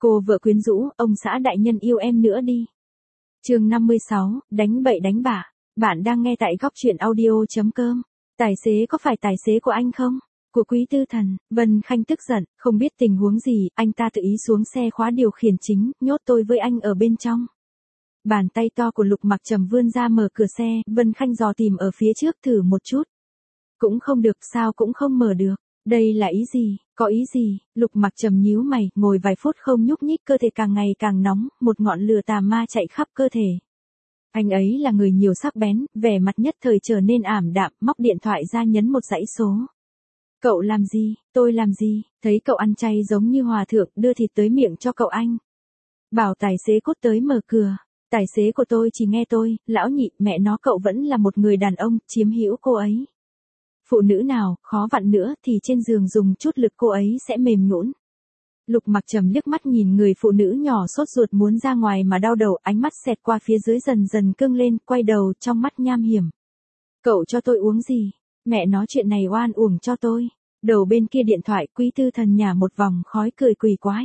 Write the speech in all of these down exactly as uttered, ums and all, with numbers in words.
Cô vợ quyến rũ, ông xã đại nhân yêu em nữa đi. Chương năm mươi sáu, đánh bậy đánh bạ. Bạn đang nghe tại góc truyện audio.com. Tài xế có phải tài xế của anh không? Của Quý Tư Thần. Vân Khanh tức giận, không biết tình huống gì, anh ta tự ý xuống xe khóa điều khiển chính, nhốt tôi với anh ở bên trong. Bàn tay to của Lục Mặc Trầm vươn ra mở cửa xe, Vân Khanh dò tìm ở phía trước thử một chút. Cũng không được, sao cũng không mở được. Đây là ý gì, có ý gì? Lục Mặc Trầm nhíu mày, ngồi vài phút không nhúc nhích, cơ thể càng ngày càng nóng, một ngọn lửa tà ma chạy khắp cơ thể. Anh ấy là người nhiều sắc bén, vẻ mặt nhất thời trở nên ảm đạm, móc điện thoại ra nhấn một dãy số. Cậu làm gì, tôi làm gì, thấy cậu ăn chay giống như hòa thượng, đưa thịt tới miệng cho cậu anh. Bảo tài xế cốt tới mở cửa. Tài xế của tôi chỉ nghe tôi, lão nhị, mẹ nó cậu vẫn là một người đàn ông, chiếm hữu cô ấy. Phụ nữ nào, khó vặn nữa thì trên giường dùng chút lực cô ấy sẽ mềm nhũn. Lục Mặc Trầm liếc mắt nhìn người phụ nữ nhỏ sốt ruột muốn ra ngoài mà đau đầu, ánh mắt xẹt qua phía dưới dần dần cương lên, quay đầu trong mắt nham hiểm. Cậu cho tôi uống gì? Mẹ nói chuyện này oan uổng cho tôi. Đầu bên kia điện thoại, Quý Tư Thần nhả một vòng khói cười quỷ quái.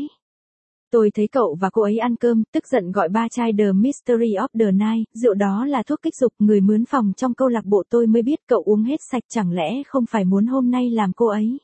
Tôi thấy cậu và cô ấy ăn cơm, tức giận gọi ba chai The Mystery of the Night, rượu đó là thuốc kích dục, người mướn phòng trong câu lạc bộ tôi mới biết cậu uống hết sạch, chẳng lẽ không phải muốn hôm nay làm cô ấy.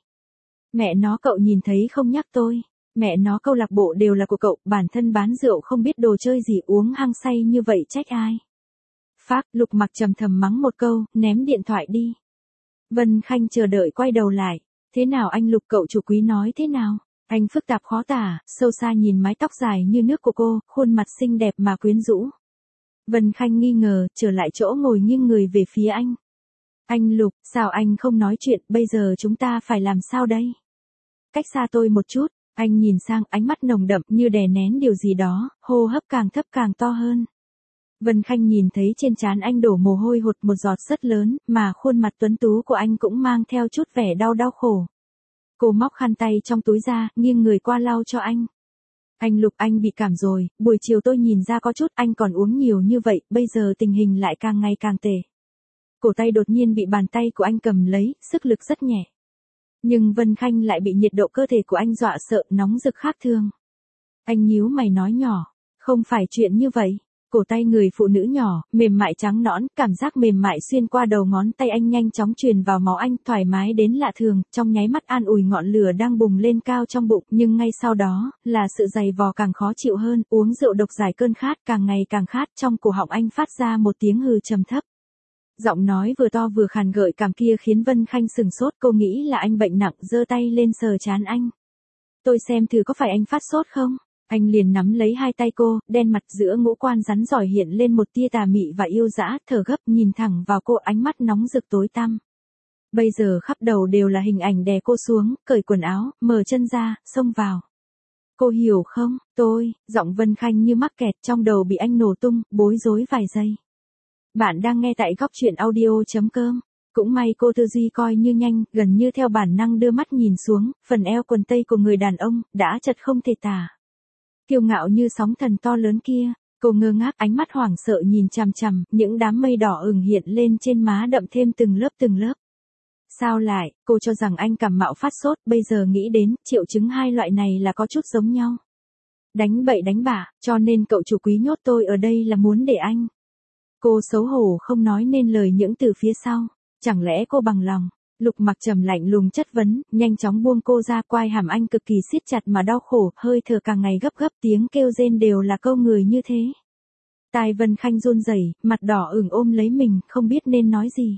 Mẹ nó cậu nhìn thấy không nhắc tôi, mẹ nó câu lạc bộ đều là của cậu, bản thân bán rượu không biết đồ chơi gì uống hăng say như vậy trách ai. Phác, Lục Mặc Trầm thầm mắng một câu, ném điện thoại đi. Vân Khanh chờ đợi quay đầu lại, thế nào anh Lục cậu chủ Quý nói thế nào? Anh phức tạp khó tả, sâu xa nhìn mái tóc dài như nước của cô, khuôn mặt xinh đẹp mà quyến rũ. Vân Khanh nghi ngờ, trở lại chỗ ngồi nghiêng người về phía anh. Anh Lục, sao anh không nói chuyện, bây giờ chúng ta phải làm sao đây? Cách xa tôi một chút, anh nhìn sang, ánh mắt nồng đậm như đè nén điều gì đó, hô hấp càng thấp càng to hơn. Vân Khanh nhìn thấy trên trán anh đổ mồ hôi hột một giọt rất lớn, mà khuôn mặt tuấn tú của anh cũng mang theo chút vẻ đau đau khổ. Cô móc khăn tay trong túi ra, nghiêng người qua lau cho anh. Anh Lục, anh bị cảm rồi, buổi chiều tôi nhìn ra có chút, anh còn uống nhiều như vậy, bây giờ tình hình lại càng ngày càng tệ. Cổ tay đột nhiên bị bàn tay của anh cầm lấy, sức lực rất nhẹ. Nhưng Vân Khanh lại bị nhiệt độ cơ thể của anh dọa sợ, nóng rực khác thường. Anh nhíu mày nói nhỏ, không phải chuyện như vậy. Cổ tay người phụ nữ nhỏ, mềm mại trắng nõn, cảm giác mềm mại xuyên qua đầu ngón tay anh nhanh chóng truyền vào máu anh, thoải mái đến lạ thường, trong nháy mắt an ủi ngọn lửa đang bùng lên cao trong bụng, nhưng ngay sau đó, là sự dày vò càng khó chịu hơn, uống rượu độc giải cơn khát, càng ngày càng khát, trong cổ họng anh phát ra một tiếng hừ trầm thấp. Giọng nói vừa to vừa khàn gợi cảm kia khiến Vân Khanh sừng sốt, cô nghĩ là anh bệnh nặng, giơ tay lên sờ trán anh. Tôi xem thử có phải anh phát sốt không? Anh liền nắm lấy hai tay cô, đen mặt giữa ngũ quan rắn giỏi hiện lên một tia tà mị và yêu dã, thở gấp nhìn thẳng vào cô, ánh mắt nóng rực tối tăm. Bây giờ khắp đầu đều là hình ảnh đè cô xuống, cởi quần áo, mở chân ra, xông vào. Cô hiểu không, tôi, giọng Vân Khanh như mắc kẹt trong đầu bị anh nổ tung, bối rối vài giây. Bạn đang nghe tại góc truyện audio.com. Cũng may cô tư duy coi như nhanh, gần như theo bản năng đưa mắt nhìn xuống, phần eo quần tây của người đàn ông, đã chật không thể tả. Kiêu ngạo như sóng thần to lớn kia, cô ngơ ngác, ánh mắt hoảng sợ nhìn chằm chằm, những đám mây đỏ ửng hiện lên trên má đậm thêm từng lớp từng lớp. Sao lại, cô cho rằng anh cảm mạo phát sốt, bây giờ nghĩ đến, triệu chứng hai loại này là có chút giống nhau. Đánh bậy đánh bạ, cho nên cậu chủ Quý nhốt tôi ở đây là muốn để anh. Cô xấu hổ không nói nên lời những từ phía sau, chẳng lẽ cô bằng lòng? Lục Mặc Trầm lạnh lùng chất vấn, nhanh chóng buông cô ra, quai hàm anh cực kỳ siết chặt mà đau khổ, hơi thở càng ngày gấp gấp, tiếng kêu rên đều là câu người như thế. Tai Vân Khanh run rẩy, mặt đỏ ửng ôm lấy mình, không biết nên nói gì.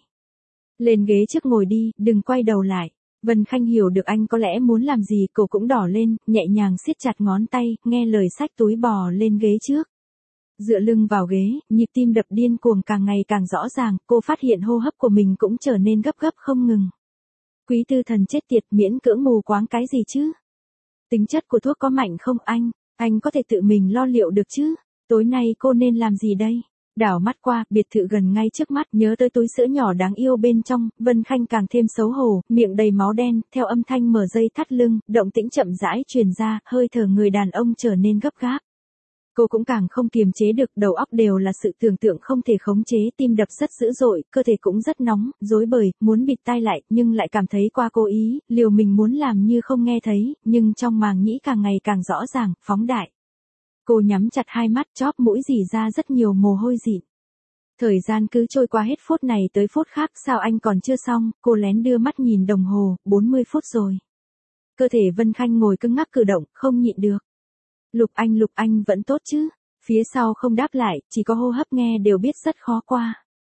Lên ghế trước ngồi đi, đừng quay đầu lại. Vân Khanh hiểu được anh có lẽ muốn làm gì, cô cũng đỏ lên, nhẹ nhàng siết chặt ngón tay, nghe lời xách túi bò lên ghế trước. Dựa lưng vào ghế, nhịp tim đập điên cuồng càng ngày càng rõ ràng, cô phát hiện hô hấp của mình cũng trở nên gấp gấp không ngừng. Quý Tư Thần chết tiệt, miễn cưỡng mù quáng cái gì chứ? Tính chất của thuốc có mạnh không anh? Anh có thể tự mình lo liệu được chứ? Tối nay cô nên làm gì đây? Đảo mắt qua, biệt thự gần ngay trước mắt, nhớ tới túi sữa nhỏ đáng yêu bên trong, Vân Khanh càng thêm xấu hổ, miệng đầy máu đen, theo âm thanh mở dây thắt lưng, động tĩnh chậm rãi truyền ra, hơi thở người đàn ông trở nên gấp gáp. Cô cũng càng không kiềm chế được, đầu óc đều là sự tưởng tượng không thể khống chế, tim đập rất dữ dội, cơ thể cũng rất nóng, rối bời, muốn bịt tai lại, nhưng lại cảm thấy qua cố ý, liều mình muốn làm như không nghe thấy, nhưng trong màng nhĩ càng ngày càng rõ ràng, phóng đại. Cô nhắm chặt hai mắt, chóp mũi rỉ ra rất nhiều mồ hôi dịn. Thời gian cứ trôi qua hết phút này tới phút khác, sao anh còn chưa xong, cô lén đưa mắt nhìn đồng hồ, bốn mươi phút rồi. Cơ thể Vân Khanh ngồi cứng ngắc cử động, không nhịn được. Lục Anh, Lục Anh vẫn tốt chứ? Phía sau không đáp lại, chỉ có hô hấp nghe đều biết rất khó qua.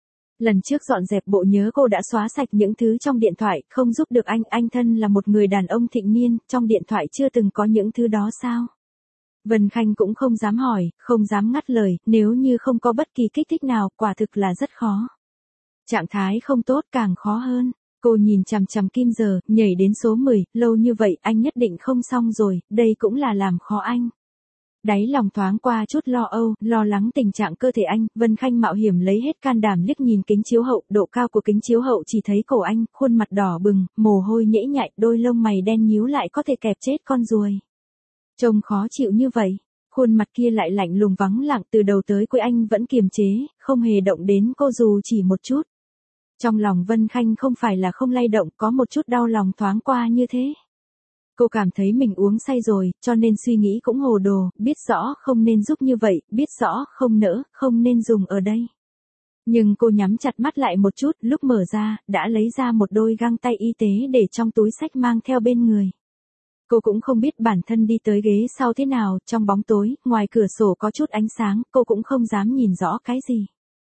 Lần trước dọn dẹp bộ nhớ cô đã xóa sạch những thứ trong điện thoại, không giúp được anh, anh thân là một người đàn ông thịnh niên, trong điện thoại chưa từng có những thứ đó sao? Vân Khanh cũng không dám hỏi, không dám ngắt lời, nếu như không có bất kỳ kích thích nào, quả thực là rất khó. Trạng thái không tốt càng khó hơn. Cô nhìn chằm chằm kim giờ, nhảy đến số mười, lâu như vậy anh nhất định không xong rồi, đây cũng là làm khó anh. Đáy lòng thoáng qua chút lo âu, lo lắng tình trạng cơ thể anh, Vân Khanh mạo hiểm lấy hết can đảm liếc nhìn kính chiếu hậu, độ cao của kính chiếu hậu chỉ thấy cổ anh, khuôn mặt đỏ bừng, mồ hôi nhễ nhại, đôi lông mày đen nhíu lại có thể kẹp chết con ruồi. Trông khó chịu như vậy, khuôn mặt kia lại lạnh lùng vắng lặng, từ đầu tới cuối anh vẫn kiềm chế, không hề động đến cô dù chỉ một chút. Trong lòng Vân Khanh không phải là không lay động, có một chút đau lòng thoáng qua như thế. Cô cảm thấy mình uống say rồi, cho nên suy nghĩ cũng hồ đồ, biết rõ không nên giúp như vậy, biết rõ không nỡ, không nên dùng ở đây. Nhưng cô nhắm chặt mắt lại một chút, lúc mở ra, đã lấy ra một đôi găng tay y tế để trong túi xách mang theo bên người. Cô cũng không biết bản thân đi tới ghế sau thế nào, trong bóng tối, ngoài cửa sổ có chút ánh sáng, cô cũng không dám nhìn rõ cái gì.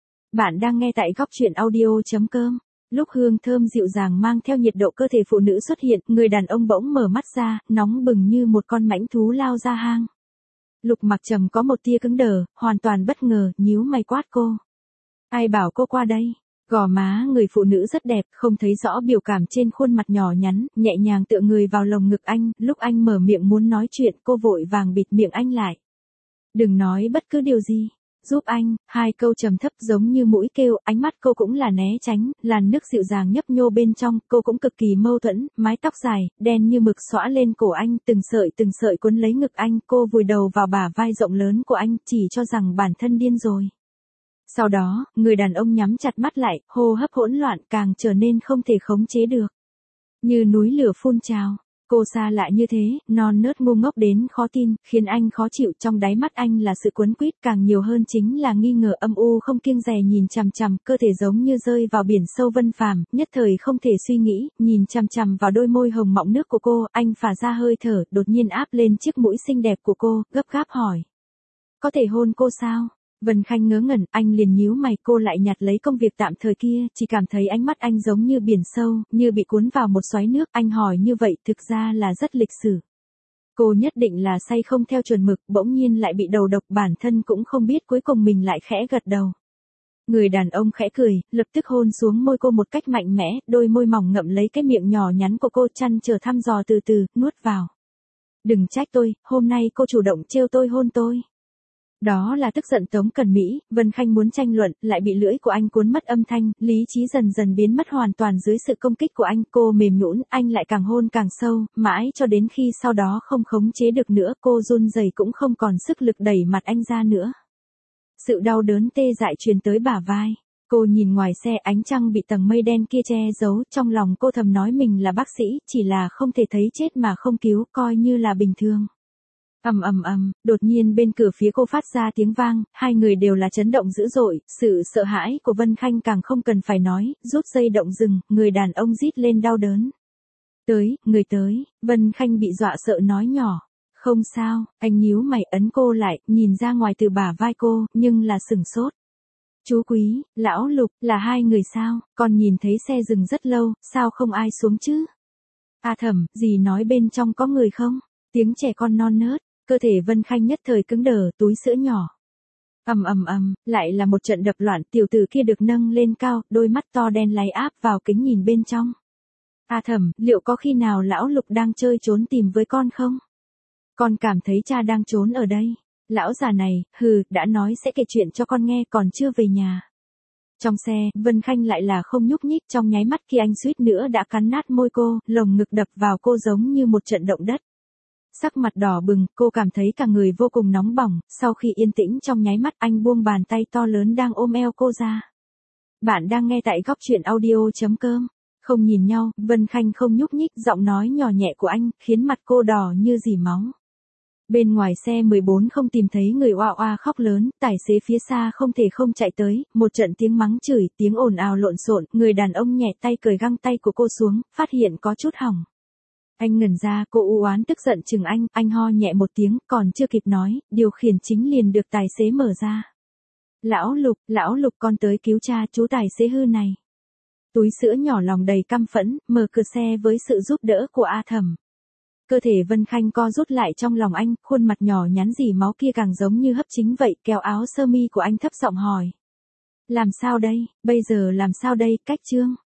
Bạn đang nghe tại góc truyện audio.com. Lúc hương thơm dịu dàng mang theo nhiệt độ cơ thể phụ nữ xuất hiện, người đàn ông bỗng mở mắt ra, nóng bừng như một con mãnh thú lao ra hang. Lục Mặc Trầm có một tia cứng đờ, hoàn toàn bất ngờ, nhíu mày quát cô. Ai bảo cô qua đây? Gò má người phụ nữ rất đẹp, không thấy rõ biểu cảm trên khuôn mặt nhỏ nhắn, nhẹ nhàng tựa người vào lồng ngực anh, lúc anh mở miệng muốn nói chuyện, cô vội vàng bịt miệng anh lại. Đừng nói bất cứ điều gì. Giúp anh, hai câu trầm thấp giống như mũi kêu, ánh mắt cô cũng là né tránh, làn nước dịu dàng nhấp nhô bên trong, cô cũng cực kỳ mâu thuẫn, mái tóc dài, đen như mực xõa lên cổ anh, từng sợi từng sợi cuốn lấy ngực anh, cô vùi đầu vào bả vai rộng lớn của anh, chỉ cho rằng bản thân điên rồi. Sau đó, người đàn ông nhắm chặt mắt lại, hô hấp hỗn loạn càng trở nên không thể khống chế được. Như núi lửa phun trào. Cô xa lạ như thế, non nớt ngu ngốc đến khó tin, khiến anh khó chịu, trong đáy mắt anh là sự cuốn quýt, càng nhiều hơn chính là nghi ngờ âm u không kiêng dè nhìn chằm chằm, cơ thể giống như rơi vào biển sâu vân phàm, nhất thời không thể suy nghĩ, nhìn chằm chằm vào đôi môi hồng mọng nước của cô, anh phả ra hơi thở, đột nhiên áp lên chiếc mũi xinh đẹp của cô, gấp gáp hỏi. Có thể hôn cô sao? Vân Khanh ngớ ngẩn, anh liền nhíu mày, cô lại nhặt lấy công việc tạm thời kia, chỉ cảm thấy ánh mắt anh giống như biển sâu, như bị cuốn vào một xoáy nước, anh hỏi như vậy thực ra là rất lịch sử. Cô nhất định là say không theo chuẩn mực, bỗng nhiên lại bị đầu độc, bản thân cũng không biết, cuối cùng mình lại khẽ gật đầu. Người đàn ông khẽ cười, lập tức hôn xuống môi cô một cách mạnh mẽ, đôi môi mỏng ngậm lấy cái miệng nhỏ nhắn của cô, chăn chờ thăm dò từ từ, nuốt vào. Đừng trách tôi, hôm nay cô chủ động trêu tôi hôn tôi. Đó là tức giận Tống Cần Mỹ, Vân Khanh muốn tranh luận, lại bị lưỡi của anh cuốn mất âm thanh, lý trí dần dần biến mất hoàn toàn dưới sự công kích của anh, cô mềm nhũn, anh lại càng hôn càng sâu, mãi cho đến khi sau đó không khống chế được nữa, cô run rẩy cũng không còn sức lực đẩy mặt anh ra nữa. Sự đau đớn tê dại truyền tới bả vai. Cô nhìn ngoài xe, ánh trăng bị tầng mây đen kia che giấu, trong lòng cô thầm nói mình là bác sĩ, chỉ là không thể thấy chết mà không cứu, coi như là bình thường. Ầm ầm ầm, đột nhiên bên cửa phía cô phát ra tiếng vang, hai người đều là chấn động dữ dội, sự sợ hãi của Vân Khanh càng không cần phải nói, rút dây động dừng, người đàn ông rít lên đau đớn. Tới, người tới, Vân Khanh bị dọa sợ nói nhỏ. Không sao, anh nhíu mày ấn cô lại, nhìn ra ngoài từ bả vai cô, nhưng là sửng sốt. Chú Quý, lão Lục, là hai người sao, còn nhìn thấy xe dừng rất lâu, sao không ai xuống chứ? A Thẩm, dì nói bên trong có người không? Tiếng trẻ con non nớt. Cơ thể Vân Khanh nhất thời cứng đờ, túi sữa nhỏ. Ầm ầm ầm, lại là một trận đập loạn, tiểu tử kia được nâng lên cao, đôi mắt to đen láy áp vào kính nhìn bên trong. A Thẩm, liệu có khi nào lão Lục đang chơi trốn tìm với con không? Con cảm thấy cha đang trốn ở đây. Lão già này, hừ, đã nói sẽ kể chuyện cho con nghe, còn chưa về nhà. Trong xe, Vân Khanh lại là không nhúc nhích, trong nháy mắt khi anh suýt nữa đã cắn nát môi cô, lồng ngực đập vào cô giống như một trận động đất. Sắc mặt đỏ bừng, cô cảm thấy cả người vô cùng nóng bỏng, sau khi yên tĩnh trong nháy mắt anh buông bàn tay to lớn đang ôm eo cô ra. Bạn đang nghe tại góc chuyện audio.com. Không nhìn nhau, Vân Khanh không nhúc nhích, giọng nói nhỏ nhẹ của anh, khiến mặt cô đỏ như dỉ máu. Bên ngoài xe mười bốn không tìm thấy người, oa oa khóc lớn, tài xế phía xa không thể không chạy tới, một trận tiếng mắng chửi, tiếng ồn ào lộn xộn, người đàn ông nhẹ tay cởi găng tay của cô xuống, phát hiện có chút hỏng. Anh ngẩn ra, cô u oán tức giận chừng anh, anh ho nhẹ một tiếng, còn chưa kịp nói, điều khiển chính liền được tài xế mở ra. Lão Lục, lão Lục con tới cứu cha chú tài xế hư này. Túi sữa nhỏ lòng đầy căm phẫn, mở cửa xe với sự giúp đỡ của A Thẩm. Cơ thể Vân Khanh co rút lại trong lòng anh, khuôn mặt nhỏ nhắn dỉ máu kia càng giống như hấp chính vậy, kéo áo sơ mi của anh thấp giọng hỏi. Làm sao đây, bây giờ làm sao đây, Cách Trương?